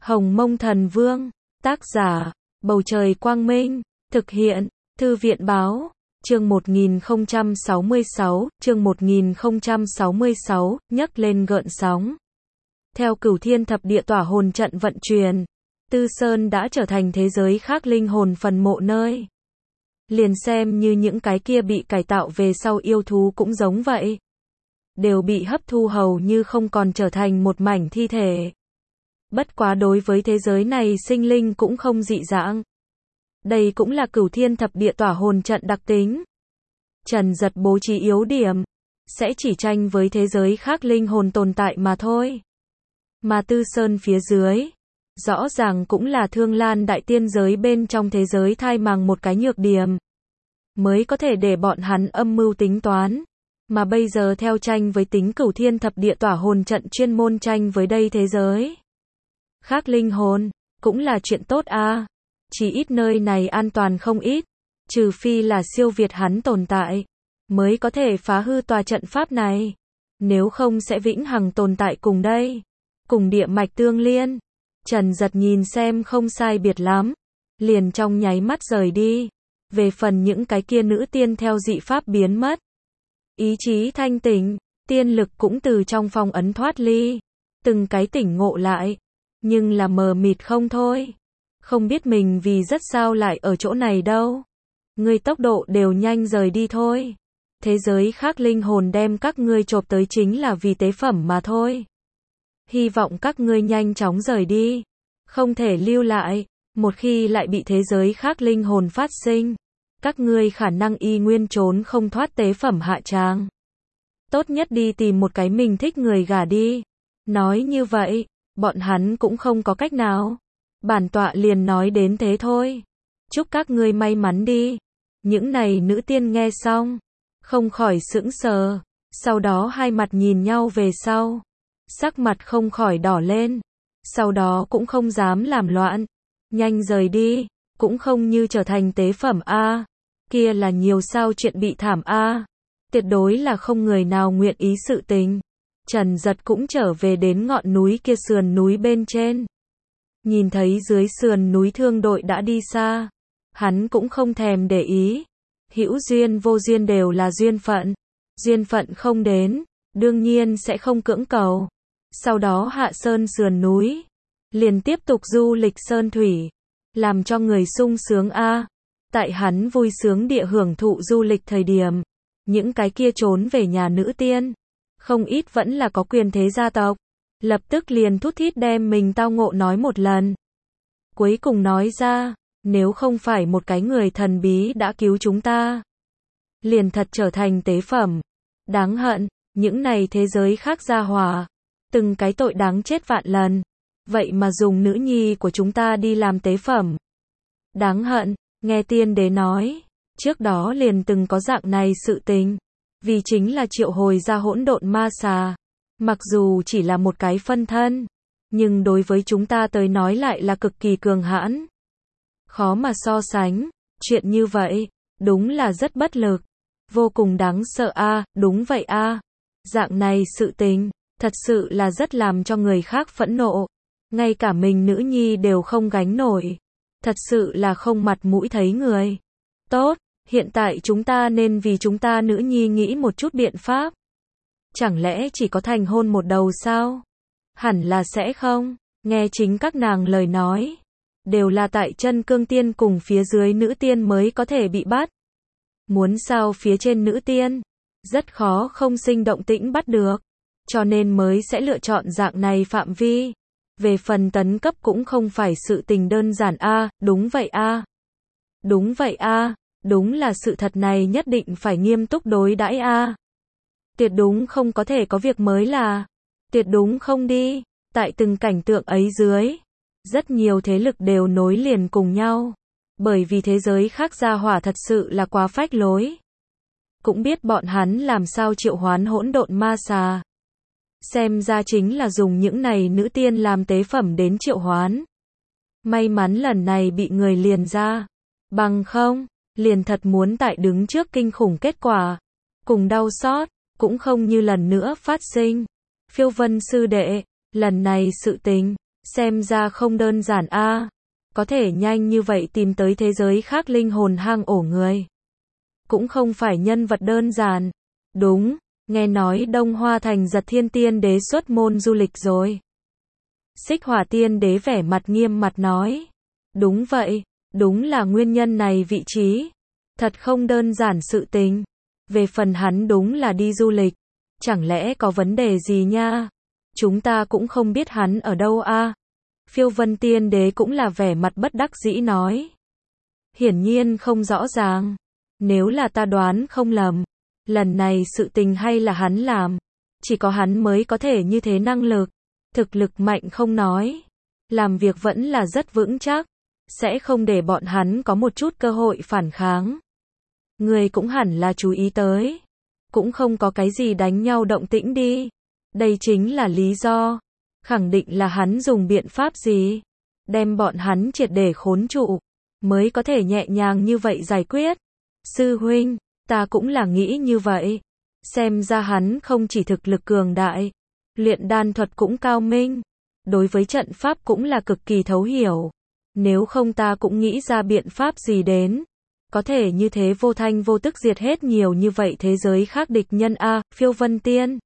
Hồng Mông Thần Vương, tác giả, Bầu Trời Quang Minh, thực hiện, Thư viện Báo, chương 1066, chương 1066, nhấc lên gợn sóng. Theo Cửu Thiên Thập Địa Tỏa Hồn Trận vận chuyển, Tư Sơn đã trở thành thế giới khác linh hồn phần mộ nơi. Liền xem như những cái kia bị cải tạo về sau yêu thú cũng giống vậy. Đều bị hấp thu hầu như không còn trở thành một mảnh thi thể. Bất quá đối với thế giới này sinh linh cũng không dị dạng. Đây cũng là Cửu Thiên Thập Địa Tỏa Hồn Trận đặc tính. Trần Giật bố trí yếu điểm, sẽ chỉ tranh với thế giới khác linh hồn tồn tại mà thôi. Mà Tư Sơn phía dưới, rõ ràng cũng là Thương Lan Đại Tiên giới bên trong thế giới thai màng một cái nhược điểm. Mới có thể để bọn hắn âm mưu tính toán. Mà bây giờ theo tranh với tính Cửu Thiên Thập Địa Tỏa Hồn Trận chuyên môn tranh với đây thế giới khác linh hồn, cũng là chuyện tốt a. Chỉ ít nơi này an toàn không ít, trừ phi là siêu việt hắn tồn tại, mới có thể phá hư tòa trận pháp này. Nếu không sẽ vĩnh hằng tồn tại cùng đây, cùng địa mạch tương liên. Trần Giật nhìn xem không sai biệt lắm, liền trong nháy mắt rời đi. Về phần những cái kia nữ tiên theo dị pháp biến mất, ý chí thanh tỉnh, tiên lực cũng từ trong phong ấn thoát ly, từng cái tỉnh ngộ lại, nhưng là mờ mịt không thôi. Không biết mình vì rất sao lại ở chỗ này đâu. Ngươi tốc độ đều nhanh rời đi thôi. Thế giới khác linh hồn đem các ngươi chộp tới chính là vì tế phẩm mà thôi. Hy vọng các ngươi nhanh chóng rời đi. Không thể lưu lại. Một khi lại bị thế giới khác linh hồn phát sinh, các ngươi khả năng y nguyên trốn không thoát tế phẩm hạ tràng. Tốt nhất đi tìm một cái mình thích người gả đi. Nói như vậy, bọn hắn cũng không có cách nào. Bản tọa liền nói đến thế thôi. Chúc các ngươi may mắn đi. Những này nữ tiên nghe xong, không khỏi sững sờ. Sau đó hai mặt nhìn nhau về sau. Sắc mặt không khỏi đỏ lên. Sau đó cũng không dám làm loạn. Nhanh rời đi. Cũng không như trở thành tế phẩm a. Kia là nhiều sao chuyện bị thảm a. Tuyệt đối là không người nào nguyện ý sự tình. Trần Giật cũng trở về đến ngọn núi kia sườn núi bên trên. Nhìn thấy dưới sườn núi thương đội đã đi xa. Hắn cũng không thèm để ý. Hữu duyên vô duyên đều là duyên phận. Duyên phận không đến, đương nhiên sẽ không cưỡng cầu. Sau đó hạ sơn sườn núi. Liền tiếp tục du lịch sơn thủy. Làm cho người sung sướng a. Tại hắn vui sướng địa hưởng thụ du lịch thời điểm. Những cái kia trốn về nhà nữ tiên. Không ít vẫn là có quyền thế gia tộc. Lập tức liền thút thít đem mình tao ngộ nói một lần. Cuối cùng nói ra, nếu không phải một cái người thần bí đã cứu chúng ta, liền thật trở thành tế phẩm. Đáng hận, những này thế giới khác gia hỏa, từng cái tội đáng chết vạn lần. Vậy mà dùng nữ nhi của chúng ta đi làm tế phẩm. Đáng hận, nghe tiên đế nói, trước đó liền từng có dạng này sự tình. Vì chính là triệu hồi ra hỗn độn ma xà. Mặc dù chỉ là một cái phân thân, nhưng đối với chúng ta tới nói lại là cực kỳ cường hãn. Khó mà so sánh, chuyện như vậy, đúng là rất bất lực. Vô cùng đáng sợ a, đúng vậy a. Dạng này sự tình, thật sự là rất làm cho người khác phẫn nộ. Ngay cả mình nữ nhi đều không gánh nổi. Thật sự là không mặt mũi thấy người. Tốt, hiện tại chúng ta nên vì chúng ta nữ nhi nghĩ một chút biện pháp. Chẳng lẽ chỉ có thành hôn một đầu sao? Hẳn là sẽ không. Nghe chính các nàng lời nói, đều là tại chân cương tiên cùng phía dưới nữ tiên mới có thể bị bắt. Muốn sao phía trên nữ tiên, rất khó không sinh động tĩnh bắt được. Cho nên mới sẽ lựa chọn dạng này phạm vi. Về phần tấn cấp cũng không phải sự tình đơn giản a, đúng vậy a. Đúng vậy a, đúng là sự thật này nhất định phải nghiêm túc đối đãi a. Tuyệt đúng không có thể có việc mới là. Tuyệt đúng không đi. Tại từng cảnh tượng ấy dưới, rất nhiều thế lực đều nối liền cùng nhau. Bởi vì thế giới khác gia hỏa thật sự là quá phách lối. Cũng biết bọn hắn làm sao triệu hoán hỗn độn ma xà. Xem ra chính là dùng những này nữ tiên làm tế phẩm đến triệu hoán. May mắn lần này bị người liền ra. Bằng không, liền thật muốn tại đứng trước kinh khủng kết quả. Cùng đau xót, cũng không như lần nữa phát sinh. Phiêu Vân sư đệ, lần này sự tình, Xem ra không đơn giản a, có thể nhanh như vậy tìm tới thế giới khác linh hồn hang ổ người. Cũng không phải nhân vật đơn giản. Đúng, nghe nói Đông Hoa Thành Giật Thiên Tiên Đế xuất môn du lịch rồi. Xích Hỏa Tiên Đế vẻ mặt nghiêm mặt nói. Đúng vậy, đúng là nguyên nhân này vị trí. Thật không đơn giản sự tình. Về phần hắn đúng là đi du lịch. Chẳng lẽ có vấn đề gì nha? Chúng ta cũng không biết hắn ở đâu a. Phiêu Vân Tiên Đế cũng là vẻ mặt bất đắc dĩ nói. Hiển nhiên không rõ ràng. Nếu là ta đoán không lầm, lần này sự tình hay là hắn làm. Chỉ có hắn mới có thể như thế năng lực. Thực lực mạnh không nói. Làm việc vẫn là rất vững chắc. Sẽ không để bọn hắn có một chút cơ hội phản kháng. Người cũng hẳn là chú ý tới. Cũng không có cái gì đánh nhau động tĩnh đi. Đây chính là lý do. Khẳng định là hắn dùng biện pháp gì. Đem bọn hắn triệt để khốn trụ. Mới có thể nhẹ nhàng như vậy giải quyết. Sư huynh, ta cũng là nghĩ như vậy. Xem ra hắn không chỉ thực lực cường đại. Luyện đan thuật cũng cao minh. Đối với trận pháp cũng là cực kỳ thấu hiểu. Nếu không ta cũng nghĩ ra biện pháp gì đến. Có thể như thế vô thanh vô tức diệt hết nhiều như vậy thế giới khác địch nhân a. Phiêu Vân Tiên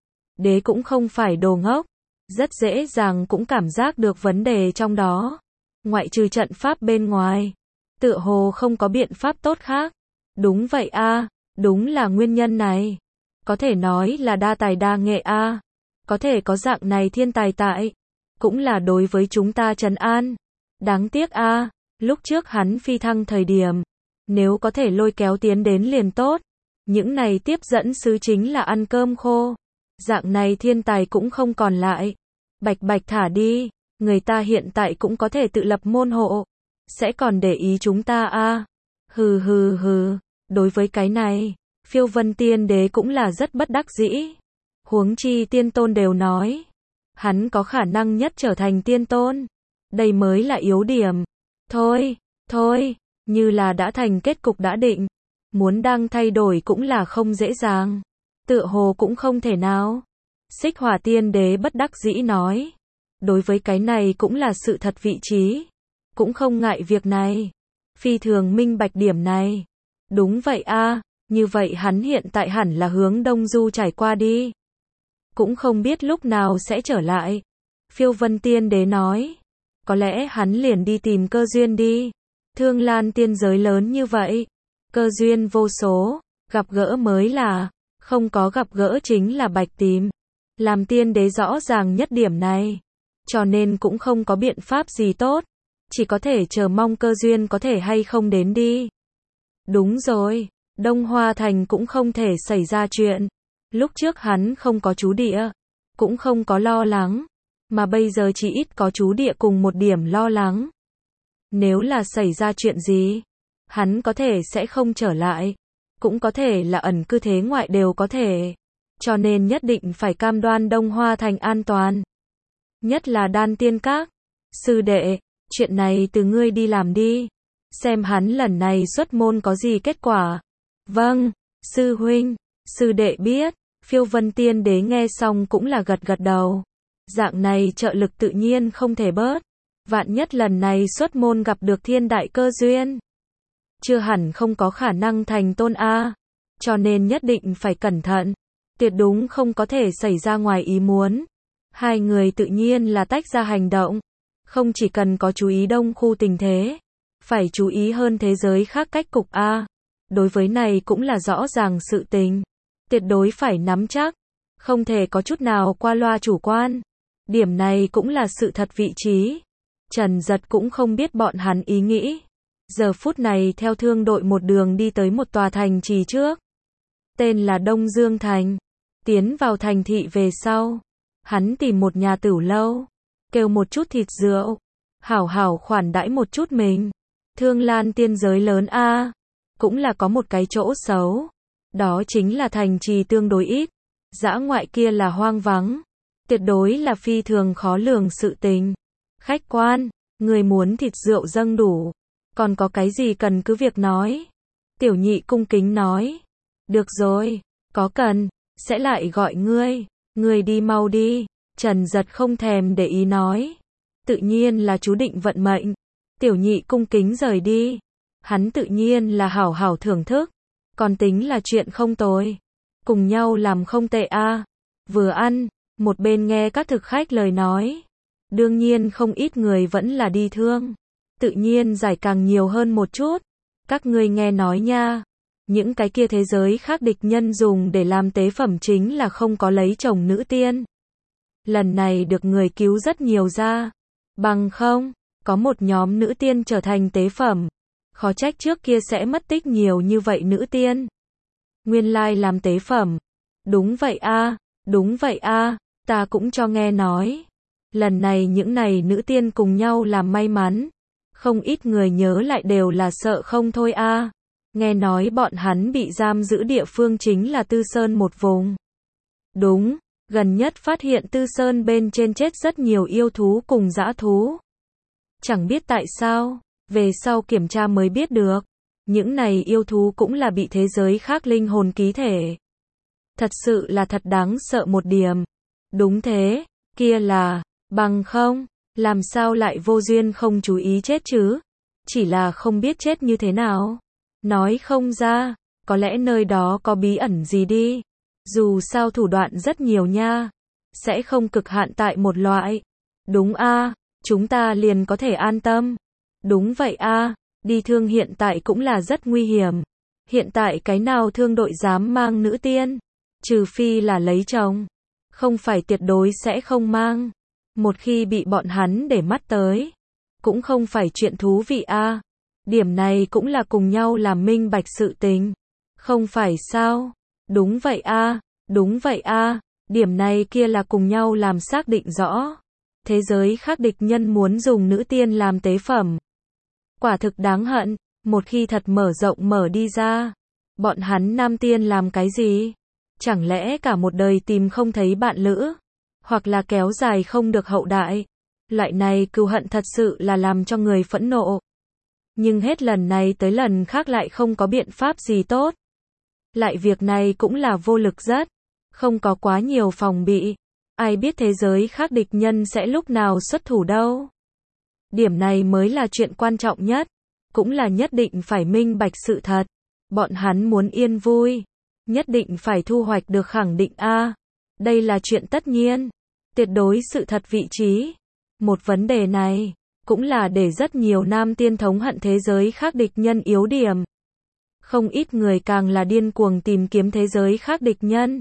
Đế cũng không phải đồ ngốc. Rất dễ dàng cũng cảm giác được vấn đề trong đó. Ngoại trừ trận pháp bên ngoài. Tựa hồ không có biện pháp tốt khác. Đúng vậy a, đúng là nguyên nhân này. Có thể nói là đa tài đa nghệ a. Có thể có dạng này thiên tài tại. Cũng là đối với chúng ta trấn an. Đáng tiếc a, lúc trước hắn phi thăng thời điểm. Nếu có thể lôi kéo tiến đến liền tốt. Những này tiếp dẫn sứ chính là ăn cơm khô. Dạng này thiên tài cũng không còn lại. Bạch bạch thả đi. Người ta hiện tại cũng có thể tự lập môn hộ. Sẽ còn để ý chúng ta a. Hừ hừ hừ. Đối với cái này, Phiêu Vân Tiên Đế cũng là rất bất đắc dĩ. Huống chi tiên tôn đều nói. Hắn có khả năng nhất trở thành tiên tôn. Đây mới là yếu điểm. Thôi, như là đã thành kết cục đã định. Muốn đang thay đổi cũng là không dễ dàng. Tựa hồ cũng không thể nào. Xích Hỏa Tiên Đế bất đắc dĩ nói. Đối với cái này cũng là sự thật vị trí. Cũng không ngại việc này. Phi thường minh bạch điểm này. Đúng vậy a, như vậy hắn hiện tại hẳn là hướng Đông Du trải qua đi. Cũng không biết lúc nào sẽ trở lại. Phiêu Vân Tiên Đế nói. Có lẽ hắn liền đi tìm cơ duyên đi. Thương Lan tiên giới lớn như vậy. Cơ duyên vô số. Gặp gỡ mới là. Không có gặp gỡ chính là bạch tìm. Làm tiên đế rõ ràng nhất điểm này. Cho nên cũng không có biện pháp gì tốt. Chỉ có thể chờ mong cơ duyên có thể hay không đến đi. Đúng rồi. Đông Hoa Thành cũng không thể xảy ra chuyện. Lúc trước hắn không có trú địa. Cũng không có lo lắng. Mà bây giờ chỉ ít có trú địa cùng một điểm lo lắng. Nếu là xảy ra chuyện gì, hắn có thể sẽ không trở lại. Cũng có thể là ẩn cư thế ngoại đều có thể. Cho nên nhất định phải cam đoan Đông Hoa Thành an toàn. Nhất là Đan Tiên Các. Sư đệ, chuyện này từ ngươi đi làm đi. Xem hắn lần này xuất môn có gì kết quả. Vâng, sư huynh, sư đệ biết. Phiêu Vân Tiên Đế nghe xong cũng là gật gật đầu. Dạng này trợ lực tự nhiên không thể bớt. Vạn nhất lần này xuất môn gặp được thiên đại cơ duyên. Chưa hẳn không có khả năng thành tôn a. Cho nên nhất định phải cẩn thận. Tuyệt đúng không có thể xảy ra ngoài ý muốn. Hai người tự nhiên là tách ra hành động. Không chỉ cần có chú ý đông khu tình thế. Phải chú ý hơn thế giới khác cách cục a. Đối với này cũng là rõ ràng sự tình. Tuyệt đối phải nắm chắc. Không thể có chút nào qua loa chủ quan. Điểm này cũng là sự thật vị trí. Trần Giật cũng không biết bọn hắn ý nghĩ. Giờ phút này theo thương đội một đường đi tới một tòa thành trì trước. Tên là Đông Dương Thành. Tiến vào thành thị về sau. Hắn tìm một nhà tửu lâu. Kêu một chút thịt rượu. Hảo hảo khoản đãi một chút mình. Thương Lan tiên giới lớn a. Cũng là có một cái chỗ xấu. Đó chính là thành trì tương đối ít. Dã ngoại kia là hoang vắng. Tuyệt đối là phi thường khó lường sự tình. Khách quan, người muốn thịt rượu dâng đủ. Còn có cái gì cần cứ việc nói. Tiểu nhị cung kính nói. Được rồi, có cần, sẽ lại gọi ngươi. Ngươi đi mau đi. Trần Giật không thèm để ý nói. tự nhiên là chú định vận mệnh. Tiểu nhị cung kính rời đi. Hắn tự nhiên là hảo hảo thưởng thức. Còn tính là chuyện không tồi. Cùng nhau làm không tệ a. Vừa ăn, một bên nghe các thực khách lời nói. Đương nhiên không ít người vẫn là đi thương. Tự nhiên giải càng nhiều hơn một chút. Các ngươi nghe nói nha. Những cái kia thế giới khác địch nhân dùng để làm tế phẩm chính là không có lấy chồng nữ tiên. Lần này được người cứu rất nhiều ra. Bằng không, có một nhóm nữ tiên trở thành tế phẩm. Khó trách trước kia sẽ mất tích nhiều như vậy nữ tiên. Nguyên lai làm tế phẩm. Đúng vậy a, đúng vậy a, ta cũng cho nghe nói. Lần này những này nữ tiên cùng nhau làm may mắn. Không ít người nhớ lại đều là sợ không thôi a. Nghe nói bọn hắn bị giam giữ địa phương chính là Tư Sơn một vùng. Đúng, gần nhất phát hiện Tư Sơn bên trên chết rất nhiều yêu thú cùng dã thú. Chẳng biết tại sao, về sau kiểm tra mới biết được. Những này yêu thú cũng là bị thế giới khác linh hồn ký thể. Thật sự là thật đáng sợ một điểm. Đúng thế, kia là, bằng không, làm sao lại vô duyên không chú ý chết chứ? Chỉ là không biết chết như thế nào. Nói không ra, có lẽ nơi đó có bí ẩn gì đi. Dù sao thủ đoạn rất nhiều nha. Sẽ không cực hạn tại một loại. Đúng a, chúng ta liền có thể an tâm. Đúng vậy a, đi thương hiện tại cũng là rất nguy hiểm. Hiện tại cái nào thương đội dám mang nữ tiên? Trừ phi là lấy chồng. Không phải tuyệt đối sẽ không mang. Một khi bị bọn hắn để mắt tới. Cũng không phải chuyện thú vị a. Điểm này cũng là cùng nhau làm minh bạch sự tình. Không phải sao? Đúng vậy a, đúng vậy a, điểm này kia là cùng nhau làm xác định rõ. Thế giới khác địch nhân muốn dùng nữ tiên làm tế phẩm. Quả thực đáng hận, một khi thật mở rộng mở đi ra. Bọn hắn nam tiên làm cái gì? Chẳng lẽ cả một đời tìm không thấy bạn lữ? Hoặc là kéo dài không được hậu đại? Loại này cừu hận thật sự là làm cho người phẫn nộ. Nhưng hết lần này tới lần khác lại không có biện pháp gì tốt. Lại việc này cũng là vô lực rất. Không có quá nhiều phòng bị. Ai biết thế giới khác địch nhân sẽ lúc nào xuất thủ đâu. Điểm này mới là chuyện quan trọng nhất. Cũng là nhất định phải minh bạch sự thật. Bọn hắn muốn yên vui. Nhất định phải thu hoạch được khẳng định a. Đây là chuyện tất nhiên. Tuyệt đối sự thật vị trí. Một vấn đề này. Cũng là để rất nhiều nam tiên thống hận thế giới khác địch nhân yếu điểm. Không ít người càng là điên cuồng tìm kiếm thế giới khác địch nhân.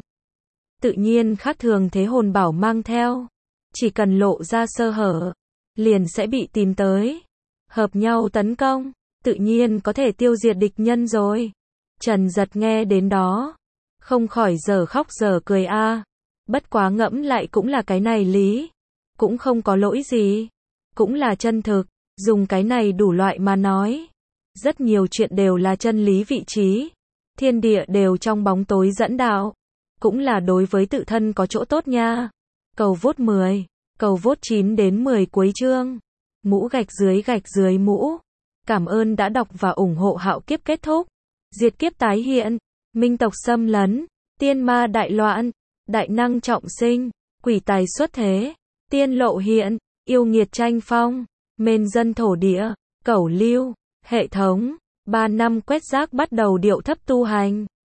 Tự nhiên khác thường thế hồn bảo mang theo. Chỉ cần lộ ra sơ hở. Liền sẽ bị tìm tới. Hợp nhau tấn công. Tự nhiên có thể tiêu diệt địch nhân rồi. Trần Giật nghe đến đó. Không khỏi giờ khóc giờ cười a. Bất quá ngẫm lại cũng là cái này lý. Cũng không có lỗi gì. Cũng là chân thực. Dùng cái này đủ loại mà nói. Rất nhiều chuyện đều là chân lý vị trí. Thiên địa đều trong bóng tối dẫn đạo. Cũng là đối với tự thân có chỗ tốt nha. Cầu vote 10. Cầu vote 9 đến 10 cuối chương. Mũ gạch dưới mũ. Cảm ơn đã đọc và ủng hộ Hạo Kiếp kết thúc. Diệt kiếp tái hiện. Minh tộc xâm lấn. Tiên ma đại loạn. Đại năng trọng sinh. Quỷ tài xuất thế. Tiên lộ hiện. Yêu nghiệt tranh phong. Mên dân thổ địa. Cẩu lưu. Hệ thống. 3 năm quét rác bắt đầu điệu thấp tu hành.